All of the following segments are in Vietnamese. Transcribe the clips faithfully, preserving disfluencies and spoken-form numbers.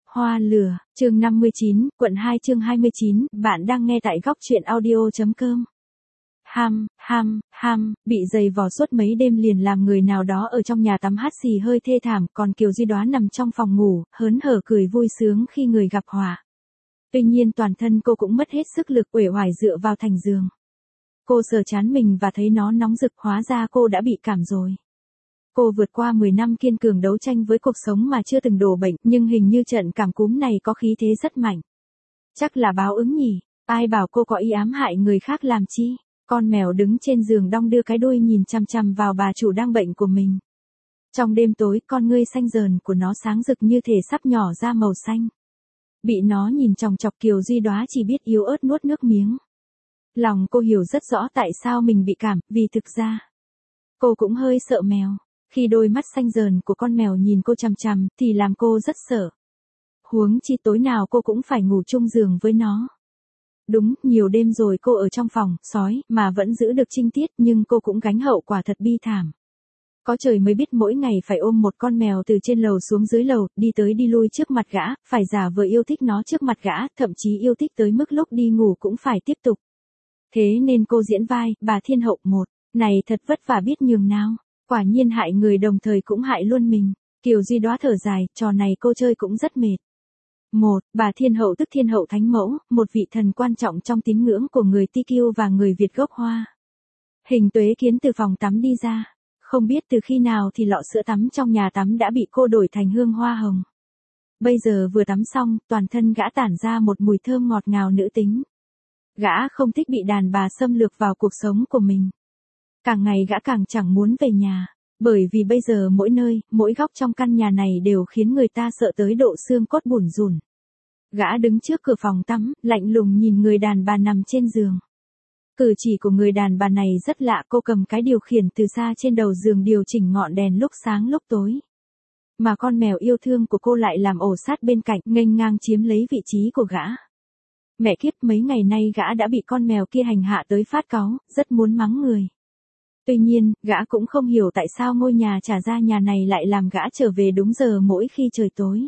Hoa lửa, chương năm mươi chín, quận hai chương hai mươi chín, bạn đang nghe tại góc truyện audio.com. Ham, ham, ham, bị dày vò suốt mấy đêm liền làm người nào đó ở trong nhà tắm hắt xì hơi thê thảm, còn Kiều Duy Đoá nằm trong phòng ngủ, hớn hở cười vui sướng khi người gặp họa. Tuy nhiên toàn thân cô cũng mất hết sức lực, uể oải dựa vào thành giường. Cô sờ trán mình và thấy nó nóng rực, hóa ra cô đã bị cảm rồi. Cô vượt qua mười năm kiên cường đấu tranh với cuộc sống mà chưa từng đổ bệnh, nhưng hình như trận cảm cúm này có khí thế rất mạnh. Chắc là báo ứng nhỉ, ai bảo cô có ý ám hại người khác làm chi. Con mèo đứng trên giường đong đưa cái đuôi nhìn chằm chằm vào bà chủ đang bệnh của mình. Trong đêm tối, con ngươi xanh dờn của nó sáng rực như thể sắp nhỏ ra màu xanh. Bị nó nhìn chòng chọc, Kiều Duy Đoá chỉ biết yếu ớt nuốt nước miếng. Lòng cô hiểu rất rõ tại sao mình bị cảm, vì thực ra cô cũng hơi sợ mèo. Khi đôi mắt xanh dờn của con mèo nhìn cô chằm chằm, thì làm cô rất sợ. Huống chi tối nào cô cũng phải ngủ chung giường với nó. Đúng, nhiều đêm rồi cô ở trong phòng, sói, mà vẫn giữ được trinh tiết, nhưng cô cũng gánh hậu quả thật bi thảm. Có trời mới biết mỗi ngày phải ôm một con mèo từ trên lầu xuống dưới lầu, đi tới đi lui trước mặt gã, phải giả vờ yêu thích nó trước mặt gã, thậm chí yêu thích tới mức lúc đi ngủ cũng phải tiếp tục. Thế nên cô diễn vai, bà thiên hậu một, này thật vất vả biết nhường nào. Quả nhiên hại người đồng thời cũng hại luôn mình. Kiều Duy Đoá thở dài, trò này cô chơi cũng rất mệt. Một, bà thiên hậu tức thiên hậu thánh mẫu, một vị thần quan trọng trong tín ngưỡng của người Ti Kiêu và người Việt gốc Hoa. Hình Tuế Kiến từ phòng tắm đi ra. Không biết từ khi nào thì lọ sữa tắm trong nhà tắm đã bị cô đổi thành hương hoa hồng. Bây giờ vừa tắm xong, toàn thân gã tản ra một mùi thơm ngọt ngào nữ tính. Gã không thích bị đàn bà xâm lược vào cuộc sống của mình. Càng ngày gã càng chẳng muốn về nhà, bởi vì bây giờ mỗi nơi, mỗi góc trong căn nhà này đều khiến người ta sợ tới độ xương cốt bủn rủn. Gã đứng trước cửa phòng tắm, lạnh lùng nhìn người đàn bà nằm trên giường. Cử chỉ của người đàn bà này rất lạ, cô cầm cái điều khiển từ xa trên đầu giường điều chỉnh ngọn đèn lúc sáng lúc tối. Mà con mèo yêu thương của cô lại làm ổ sát bên cạnh, nghênh ngang chiếm lấy vị trí của gã. Mẹ kiếp, mấy ngày nay gã đã bị con mèo kia hành hạ tới phát cáu, rất muốn mắng người. Tuy nhiên, gã cũng không hiểu tại sao ngôi nhà trả ra nhà này lại làm gã trở về đúng giờ mỗi khi trời tối.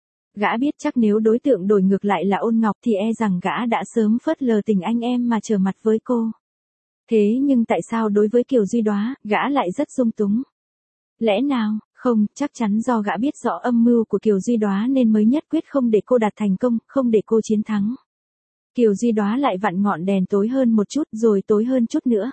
Gã biết chắc nếu đối tượng đổi ngược lại là Ôn Ngọc thì e rằng gã đã sớm phớt lờ tình anh em mà trở mặt với cô. Thế nhưng tại sao đối với Kiều Duy Đoá, gã lại rất dung túng? Lẽ nào, không, chắc chắn do gã biết rõ âm mưu của Kiều Duy Đoá nên mới nhất quyết không để cô đạt thành công, không để cô chiến thắng. Kiều Duy Đoá lại vặn ngọn đèn tối hơn một chút rồi tối hơn chút nữa.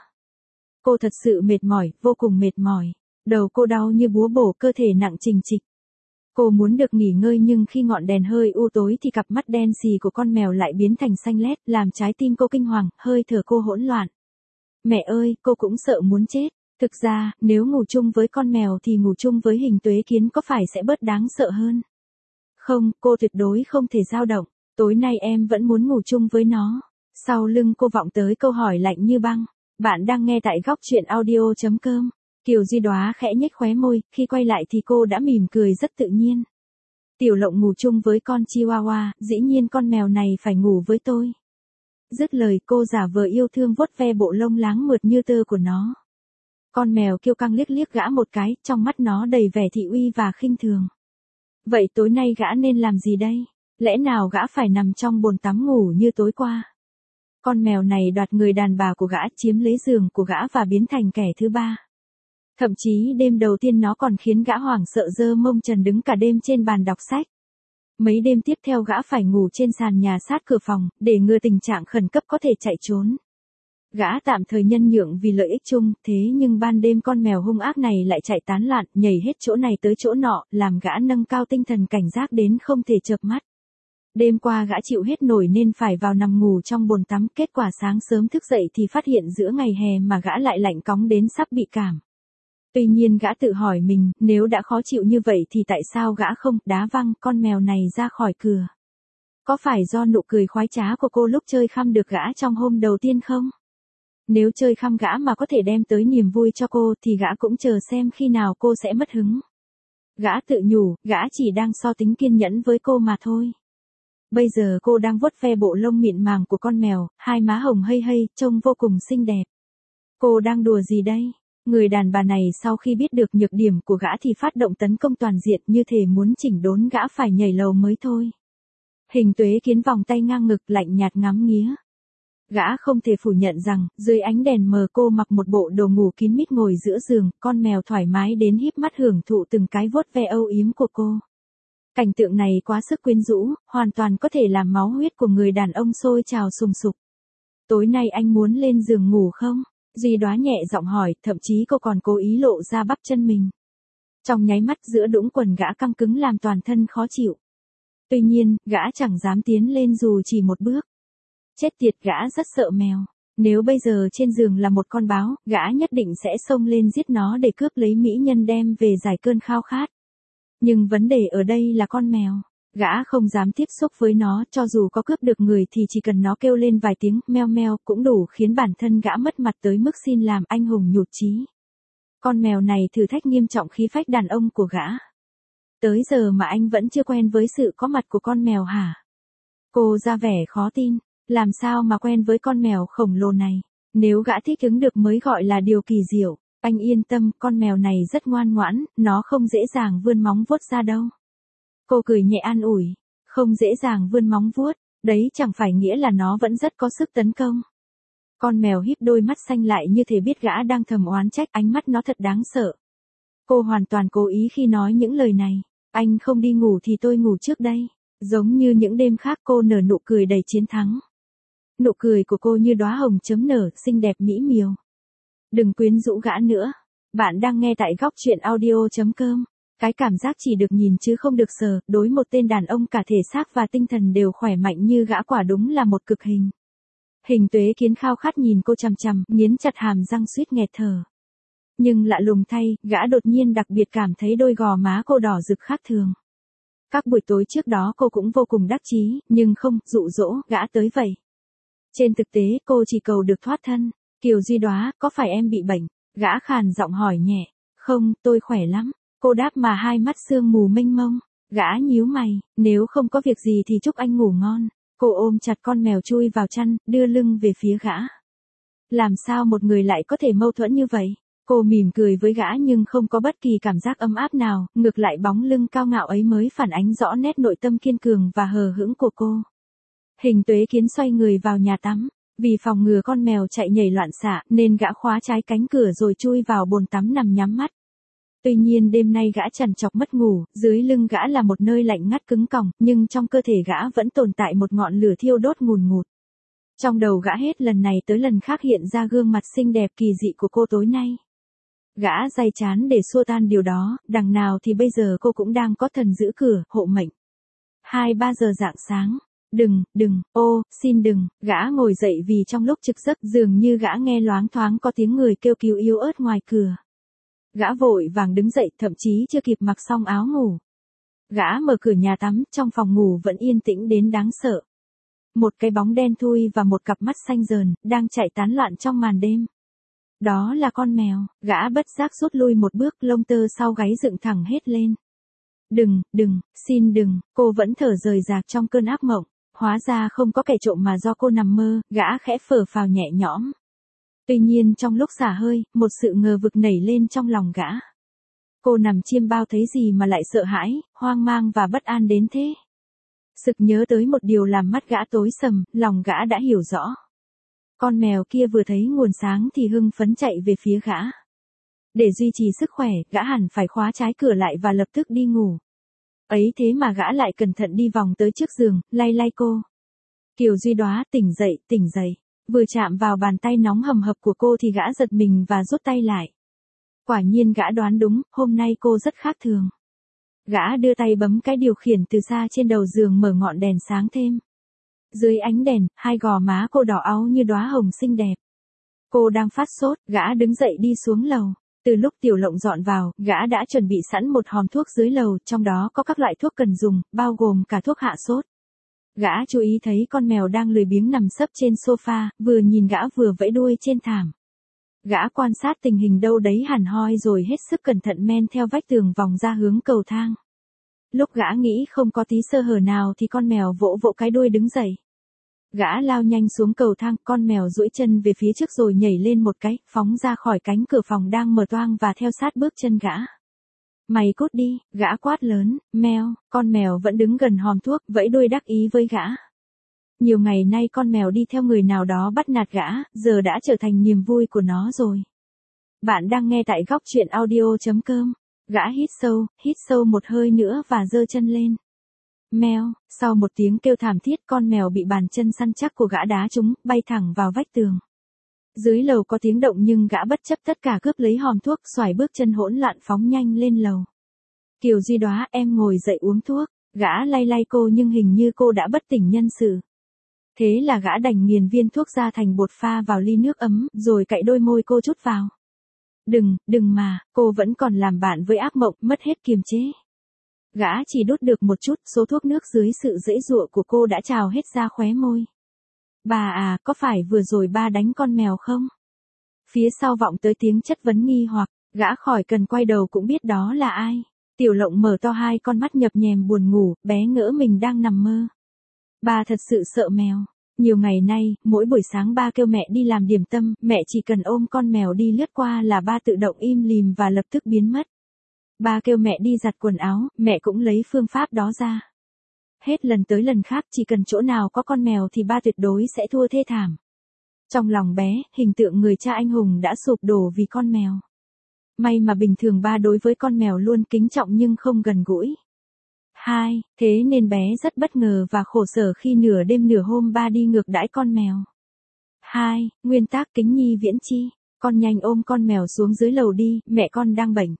Cô thật sự mệt mỏi, vô cùng mệt mỏi. Đầu cô đau như búa bổ, cơ thể nặng trịch trịch. Cô muốn được nghỉ ngơi nhưng khi ngọn đèn hơi u tối thì cặp mắt đen xì của con mèo lại biến thành xanh lét, làm trái tim cô kinh hoàng, hơi thở cô hỗn loạn. Mẹ ơi, cô cũng sợ muốn chết. Thực ra, nếu ngủ chung với con mèo thì ngủ chung với Hình Tuế Kiến có phải sẽ bớt đáng sợ hơn? Không, cô tuyệt đối không thể dao động. Tối nay em vẫn muốn ngủ chung với nó. Sau lưng cô vọng tới câu hỏi lạnh như băng. Bạn đang nghe tại góc truyện audio.com. Kiều Duy Đoá khẽ nhếch khóe môi, khi quay lại thì cô đã mỉm cười rất tự nhiên. Tiểu Lộng ngủ chung với con Chihuahua, dĩ nhiên con mèo này phải ngủ với tôi. Dứt lời cô giả vờ yêu thương vuốt ve bộ lông láng mượt như tơ của nó. Con mèo kiêu căng liếc liếc gã một cái, trong mắt nó đầy vẻ thị uy và khinh thường. Vậy tối nay gã nên làm gì đây? Lẽ nào gã phải nằm trong bồn tắm ngủ như tối qua? Con mèo này đoạt người đàn bà của gã, chiếm lấy giường của gã và biến thành kẻ thứ ba. Thậm chí đêm đầu tiên nó còn khiến gã hoảng sợ giơ mông trần đứng cả đêm trên bàn đọc sách. Mấy đêm tiếp theo gã phải ngủ trên sàn nhà sát cửa phòng, để ngừa tình trạng khẩn cấp có thể chạy trốn. Gã tạm thời nhân nhượng vì lợi ích chung, thế nhưng ban đêm con mèo hung ác này lại chạy tán loạn, nhảy hết chỗ này tới chỗ nọ, làm gã nâng cao tinh thần cảnh giác đến không thể chợp mắt. Đêm qua gã chịu hết nổi nên phải vào nằm ngủ trong bồn tắm, kết quả sáng sớm thức dậy thì phát hiện giữa ngày hè mà gã lại lạnh cóng đến sắp bị cảm. Tuy nhiên gã tự hỏi mình, nếu đã khó chịu như vậy thì tại sao gã không đá văng con mèo này ra khỏi cửa? Có phải do nụ cười khoái trá của cô lúc chơi khăm được gã trong hôm đầu tiên không? Nếu chơi khăm gã mà có thể đem tới niềm vui cho cô thì gã cũng chờ xem khi nào cô sẽ mất hứng. Gã tự nhủ, gã chỉ đang so tính kiên nhẫn với cô mà thôi. Bây giờ cô đang vuốt ve bộ lông mịn màng của con mèo, hai má hồng hây hây, trông vô cùng xinh đẹp. Cô đang đùa gì đây? Người đàn bà này sau khi biết được nhược điểm của gã thì phát động tấn công toàn diện như thể muốn chỉnh đốn gã phải nhảy lầu mới thôi. Hình Tuế Kiến vòng tay ngang ngực lạnh nhạt ngắm nghía. Gã không thể phủ nhận rằng, dưới ánh đèn mờ cô mặc một bộ đồ ngủ kín mít ngồi giữa giường, con mèo thoải mái đến híp mắt hưởng thụ từng cái vuốt ve âu yếm của cô. Cảnh tượng này quá sức quyến rũ, hoàn toàn có thể làm máu huyết của người đàn ông sôi trào sùng sục. Tối nay anh muốn lên giường ngủ không? Duy Đóa nhẹ giọng hỏi, thậm chí cô còn cố ý lộ ra bắp chân mình. Trong nháy mắt giữa đũng quần gã căng cứng làm toàn thân khó chịu. Tuy nhiên, gã chẳng dám tiến lên dù chỉ một bước. Chết tiệt, gã rất sợ mèo. Nếu bây giờ trên giường là một con báo, gã nhất định sẽ xông lên giết nó để cướp lấy mỹ nhân đem về giải cơn khao khát. Nhưng vấn đề ở đây là con mèo. Gã không dám tiếp xúc với nó, cho dù có cướp được người thì chỉ cần nó kêu lên vài tiếng meo meo cũng đủ khiến bản thân gã mất mặt tới mức xin làm anh hùng nhụt chí. Con mèo này thử thách nghiêm trọng khí phách đàn ông của gã. Tới giờ mà anh vẫn chưa quen với sự có mặt của con mèo hả? Cô ra vẻ khó tin, làm sao mà quen với con mèo khổng lồ này? Nếu gã thích ứng được mới gọi là điều kỳ diệu. Anh yên tâm, con mèo này rất ngoan ngoãn, nó không dễ dàng vươn móng vuốt ra đâu. Cô cười nhẹ an ủi, không dễ dàng vươn móng vuốt, đấy chẳng phải nghĩa là nó vẫn rất có sức tấn công. Con mèo híp đôi mắt xanh lại như thể biết gã đang thầm oán trách, ánh mắt nó thật đáng sợ. Cô hoàn toàn cố ý khi nói những lời này, anh không đi ngủ thì tôi ngủ trước đây. Giống như những đêm khác cô nở nụ cười đầy chiến thắng. Nụ cười của cô như đóa hồng chấm nở, xinh đẹp mỹ miều. Đừng quyến rũ gã nữa. Bạn đang nghe tại góc truyện audio chấm com. Cái cảm giác chỉ được nhìn chứ không được sờ, đối một tên đàn ông cả thể xác và tinh thần đều khỏe mạnh như gã quả đúng là một cực hình. Hình Tuế Kiến khao khát nhìn cô chằm chằm, nghiến chặt hàm răng suýt nghẹt thở. Nhưng lạ lùng thay, gã đột nhiên đặc biệt cảm thấy đôi gò má cô đỏ rực khác thường. Các buổi tối trước đó cô cũng vô cùng đắc chí, nhưng không, dụ dỗ, gã tới vậy. Trên thực tế cô chỉ cầu được thoát thân. Kiều Duy Đóa, có phải em bị bệnh? Gã khàn giọng hỏi nhẹ. Không, tôi khỏe lắm. Cô đáp mà hai mắt sương mù mênh mông. Gã nhíu mày, nếu không có việc gì thì chúc anh ngủ ngon. Cô ôm chặt con mèo chui vào chăn, đưa lưng về phía gã. Làm sao một người lại có thể mâu thuẫn như vậy? Cô mỉm cười với gã nhưng không có bất kỳ cảm giác ấm áp nào, ngược lại bóng lưng cao ngạo ấy mới phản ánh rõ nét nội tâm kiên cường và hờ hững của cô. Hình Tuế Kiến xoay người vào nhà tắm. Vì phòng ngừa con mèo chạy nhảy loạn xạ nên gã khóa trái cánh cửa rồi chui vào bồn tắm nằm nhắm mắt. Tuy nhiên đêm nay gã trằn trọc mất ngủ, dưới lưng gã là một nơi lạnh ngắt cứng còng, nhưng trong cơ thể gã vẫn tồn tại một ngọn lửa thiêu đốt ngùn ngụt. Trong đầu gã hết lần này tới lần khác hiện ra gương mặt xinh đẹp kỳ dị của cô tối nay. Gã day chán để xua tan điều đó, đằng nào thì bây giờ cô cũng đang có thần giữ cửa, hộ mệnh. Hai ba giờ rạng sáng. Đừng, đừng, ô, xin đừng, gã ngồi dậy vì trong lúc trực giấc dường như gã nghe loáng thoáng có tiếng người kêu cứu yếu ớt ngoài cửa. Gã vội vàng đứng dậy, thậm chí chưa kịp mặc xong áo ngủ. Gã mở cửa nhà tắm, trong phòng ngủ vẫn yên tĩnh đến đáng sợ. Một cái bóng đen thui và một cặp mắt xanh dờn, đang chạy tán loạn trong màn đêm. Đó là con mèo, gã bất giác rút lui một bước, lông tơ sau gáy dựng thẳng hết lên. Đừng, đừng, xin đừng, cô vẫn thở rời rạc trong cơn ác mộng. Hóa ra không có kẻ trộm mà do cô nằm mơ, gã khẽ phở phào nhẹ nhõm. Tuy nhiên trong lúc xả hơi, một sự ngờ vực nảy lên trong lòng gã. Cô nằm chiêm bao thấy gì mà lại sợ hãi, hoang mang và bất an đến thế? Sực nhớ tới một điều làm mắt gã tối sầm, lòng gã đã hiểu rõ. Con mèo kia vừa thấy nguồn sáng thì hưng phấn chạy về phía gã. Để duy trì sức khỏe, gã hẳn phải khóa trái cửa lại và lập tức đi ngủ. Ấy thế mà gã lại cẩn thận đi vòng tới trước giường, lay lay cô. Kiều Duy Đóa, tỉnh dậy, tỉnh dậy. Vừa chạm vào bàn tay nóng hầm hập của cô thì gã giật mình và rút tay lại. Quả nhiên gã đoán đúng, hôm nay cô rất khác thường. Gã đưa tay bấm cái điều khiển từ xa trên đầu giường mở ngọn đèn sáng thêm. Dưới ánh đèn, hai gò má cô đỏ áu như đóa hồng xinh đẹp. Cô đang phát sốt, gã đứng dậy đi xuống lầu. Từ lúc Tiểu Lộng dọn vào, gã đã chuẩn bị sẵn một hòm thuốc dưới lầu, trong đó có các loại thuốc cần dùng, bao gồm cả thuốc hạ sốt. Gã chú ý thấy con mèo đang lười biếng nằm sấp trên sofa, vừa nhìn gã vừa vẫy đuôi trên thảm. Gã quan sát tình hình đâu đấy hẳn hoi rồi hết sức cẩn thận men theo vách tường vòng ra hướng cầu thang. Lúc gã nghĩ không có tí sơ hở nào thì con mèo vỗ vỗ cái đuôi đứng dậy. Gã lao nhanh xuống cầu thang, con mèo duỗi chân về phía trước rồi nhảy lên một cái, phóng ra khỏi cánh cửa phòng đang mở toang và theo sát bước chân gã. Mày cút đi, gã quát lớn, meo, con mèo vẫn đứng gần hòm thuốc, vẫy đuôi đắc ý với gã. Nhiều ngày nay con mèo đi theo người nào đó bắt nạt gã, giờ đã trở thành niềm vui của nó rồi. Bạn đang nghe tại góc truyện audio chấm com. Gã hít sâu, hít sâu một hơi nữa và giơ chân lên. Meo, sau một tiếng kêu thảm thiết, con mèo bị bàn chân săn chắc của gã đá trúng, bay thẳng vào vách tường. Dưới lầu có tiếng động nhưng gã bất chấp tất cả cướp lấy hòm thuốc, xoài bước chân hỗn loạn phóng nhanh lên lầu. Kiều Duy Đóa, em ngồi dậy uống thuốc. Gã lay lay cô nhưng hình như cô đã bất tỉnh nhân sự. Thế là gã đành nghiền viên thuốc ra thành bột pha vào ly nước ấm, rồi cạy đôi môi cô chút vào. Đừng, đừng mà, cô vẫn còn làm bạn với ác mộng, mất hết kiềm chế. Gã chỉ đút được một chút, số thuốc nước dưới sự giãy giụa của cô đã trào hết ra khóe môi. Bà à, có phải vừa rồi ba đánh con mèo không? Phía sau vọng tới tiếng chất vấn nghi hoặc, gã khỏi cần quay đầu cũng biết đó là ai. Tiểu Lộng mở to hai con mắt nhập nhèm buồn ngủ, bé ngỡ mình đang nằm mơ. Ba thật sự sợ mèo. Nhiều ngày nay, mỗi buổi sáng ba kêu mẹ đi làm điểm tâm, mẹ chỉ cần ôm con mèo đi lướt qua là ba tự động im lìm và lập tức biến mất. Ba kêu mẹ đi giặt quần áo, mẹ cũng lấy phương pháp đó ra. Hết lần tới lần khác chỉ cần chỗ nào có con mèo thì ba tuyệt đối sẽ thua thê thảm. Trong lòng bé, hình tượng người cha anh hùng đã sụp đổ vì con mèo. May mà bình thường ba đối với con mèo luôn kính trọng nhưng không gần gũi. Hai, thế nên bé rất bất ngờ và khổ sở khi nửa đêm nửa hôm ba đi ngược đãi con mèo. Hai, nguyên tắc kính nhi viễn chi, con nhanh ôm con mèo xuống dưới lầu đi, mẹ con đang bệnh.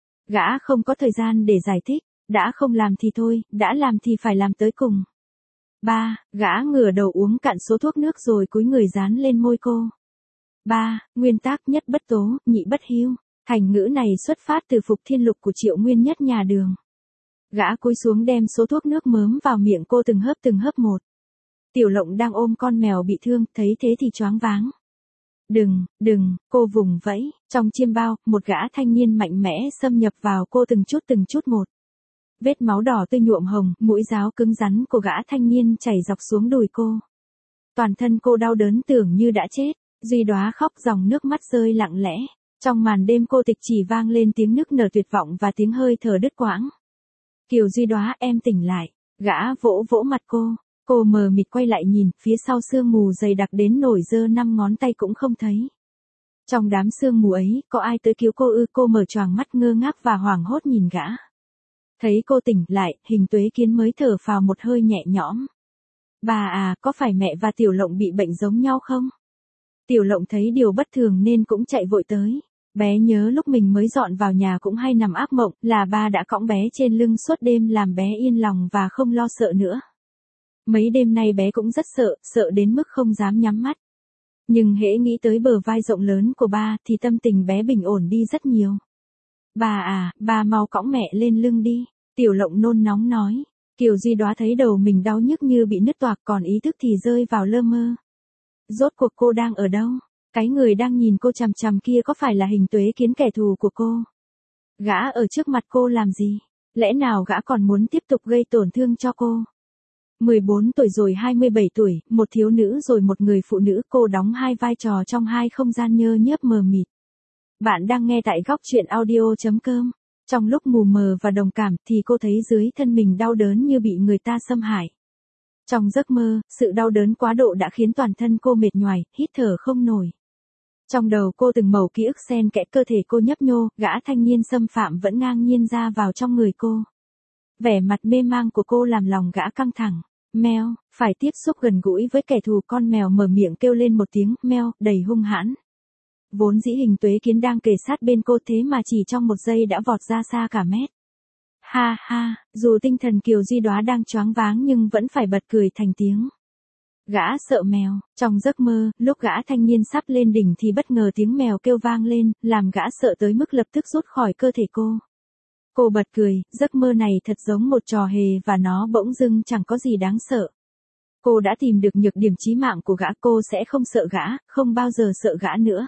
Gã không có thời gian để giải thích, đã không làm thì thôi, đã làm thì phải làm tới cùng. Ba, gã ngửa đầu uống cạn số thuốc nước rồi cúi người dán lên môi cô. Ba, nguyên tắc nhất bất tố, nhị bất hiếu. Thành ngữ này xuất phát từ Phục Thiên Lục của Triệu Nguyên Nhất nhà Đường. Gã cúi xuống đem số thuốc nước mớm vào miệng cô từng hớp từng hớp một. Tiểu Lộng đang ôm con mèo bị thương, thấy thế thì choáng váng. Đừng, đừng, cô vùng vẫy, trong chiêm bao, một gã thanh niên mạnh mẽ xâm nhập vào cô từng chút từng chút một. Vết máu đỏ tươi nhuộm hồng, mũi giáo cứng rắn của gã thanh niên chảy dọc xuống đùi cô. Toàn thân cô đau đớn tưởng như đã chết, Duy Đóa khóc dòng nước mắt rơi lặng lẽ. Trong màn đêm cô tịch chỉ vang lên tiếng nức nở tuyệt vọng và tiếng hơi thở đứt quãng. Kiều Duy Đóa, em tỉnh lại. Gã vỗ vỗ mặt cô. Cô mờ mịt quay lại nhìn, phía sau sương mù dày đặc đến nổi giơ năm ngón tay cũng không thấy. Trong đám sương mù ấy, có ai tới cứu cô ư? Cô mở choàng mắt ngơ ngác và hoảng hốt nhìn gã. Thấy cô tỉnh lại, Hình Tuế Kiến mới thở phào một hơi nhẹ nhõm. Bà à, có phải mẹ và Tiểu Lộng bị bệnh giống nhau không? Tiểu Lộng thấy điều bất thường nên cũng chạy vội tới. Bé nhớ lúc mình mới dọn vào nhà cũng hay nằm ác mộng, là ba đã cõng bé trên lưng suốt đêm làm bé yên lòng và không lo sợ nữa. Mấy đêm nay bé cũng rất sợ, sợ đến mức không dám nhắm mắt. Nhưng hễ nghĩ tới bờ vai rộng lớn của ba thì tâm tình bé bình ổn đi rất nhiều. Bà à, bà mau cõng mẹ lên lưng đi. Tiểu Lộng nôn nóng nói. Kiều Duy Đóa thấy đầu mình đau nhức như bị nứt toạc, còn ý thức thì rơi vào lơ mơ. Rốt cuộc cô đang ở đâu? Cái người đang nhìn cô chằm chằm kia có phải là Hình Tuế Kiến, kẻ thù của cô? Gã ở trước mặt cô làm gì? Lẽ nào gã còn muốn tiếp tục gây tổn thương cho cô? mười bốn tuổi rồi hai mươi bảy tuổi, một thiếu nữ rồi một người phụ nữ, cô đóng hai vai trò trong hai không gian nhơ nhớp mờ mịt. Bạn đang nghe tại góc truyện audio chấm com. Trong lúc mù mờ và đồng cảm thì cô thấy dưới thân mình đau đớn như bị người ta xâm hại. Trong giấc mơ, sự đau đớn quá độ đã khiến toàn thân cô mệt nhoài, hít thở không nổi. Trong đầu cô từng mẩu ký ức xen kẽ, cơ thể cô nhấp nhô, gã thanh niên xâm phạm vẫn ngang nhiên ra vào trong người cô. Vẻ mặt mê mang của cô làm lòng gã căng thẳng. Meo, phải tiếp xúc gần gũi với kẻ thù. Con mèo mở miệng kêu lên một tiếng meo đầy hung hãn. Vốn dĩ Hình Tuế Kiến đang kề sát bên cô, thế mà chỉ trong một giây đã vọt ra xa cả mét. Ha ha, dù tinh thần Kiều Duy Đóa đang choáng váng nhưng vẫn phải bật cười thành tiếng. Gã sợ mèo. Trong giấc mơ, lúc gã thanh niên sắp lên đỉnh thì bất ngờ tiếng mèo kêu vang lên, làm gã sợ tới mức lập tức rút khỏi cơ thể cô. Cô bật cười, giấc mơ này thật giống một trò hề và nó bỗng dưng chẳng có gì đáng sợ. Cô đã tìm được nhược điểm chí mạng của gã, cô sẽ không sợ gã, không bao giờ sợ gã nữa.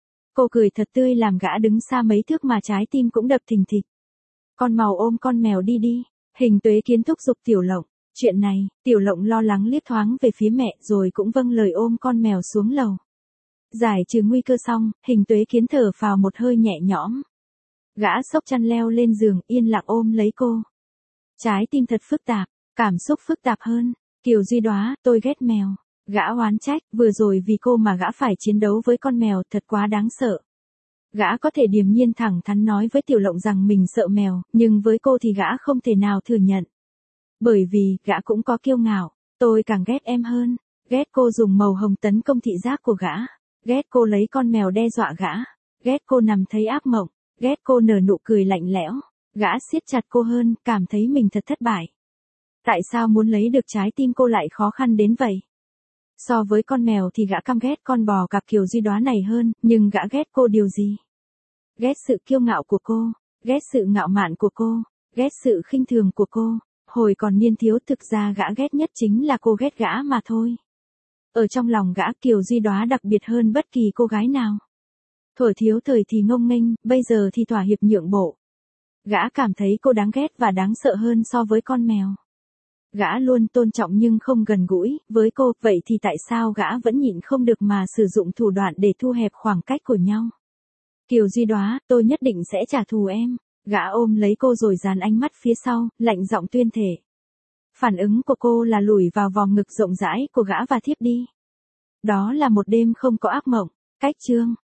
Cô cười thật tươi làm gã đứng xa mấy thước mà trái tim cũng đập thình thịch. Con mau ôm con mèo đi đi. Hình Tuế Kiến thúc giục Tiểu Lộng. Chuyện này, Tiểu Lộng lo lắng liếc thoáng về phía mẹ rồi cũng vâng lời ôm con mèo xuống lầu. Giải trừ nguy cơ xong, Hình Tuế Kiến thở phào một hơi nhẹ nhõm. Gã xốc chăn leo lên giường, yên lặng ôm lấy cô. Trái tim thật phức tạp, cảm xúc phức tạp hơn. Kiều Duy Đóa, tôi ghét mèo. Gã oán trách, vừa rồi vì cô mà gã phải chiến đấu với con mèo, thật quá đáng sợ. Gã có thể điềm nhiên thẳng thắn nói với Tiểu Lộng rằng mình sợ mèo, nhưng với cô thì gã không thể nào thừa nhận. Bởi vì, gã cũng có kiêu ngạo. Tôi càng ghét em hơn. Ghét cô dùng màu hồng tấn công thị giác của gã. Ghét cô lấy con mèo đe dọa gã. Ghét cô nằm thấy ác mộng. Ghét cô nở nụ cười lạnh lẽo. Gã siết chặt cô hơn, cảm thấy mình thật thất bại. Tại sao muốn lấy được trái tim cô lại khó khăn đến vậy? So với con mèo thì gã căm ghét con bò cặp Kiều Duy Đóa này hơn, nhưng gã ghét cô điều gì? Ghét sự kiêu ngạo của cô, ghét sự ngạo mạn của cô, ghét sự khinh thường của cô. Hồi còn niên thiếu thực ra gã ghét nhất chính là cô ghét gã mà thôi. Ở trong lòng gã Kiều Duy Đóa đặc biệt hơn bất kỳ cô gái nào. Thuở thiếu thời thì ngông nghênh, bây giờ thì thỏa hiệp nhượng bộ. Gã cảm thấy cô đáng ghét và đáng sợ hơn so với con mèo. Gã luôn tôn trọng nhưng không gần gũi với cô, vậy thì tại sao gã vẫn nhịn không được mà sử dụng thủ đoạn để thu hẹp khoảng cách của nhau? Kiều Duy Đóa, tôi nhất định sẽ trả thù em. Gã ôm lấy cô rồi dán ánh mắt phía sau, lạnh giọng tuyên thể. Phản ứng của cô là lùi vào vòng ngực rộng rãi của gã và thiếp đi. Đó là một đêm không có ác mộng. Cách chương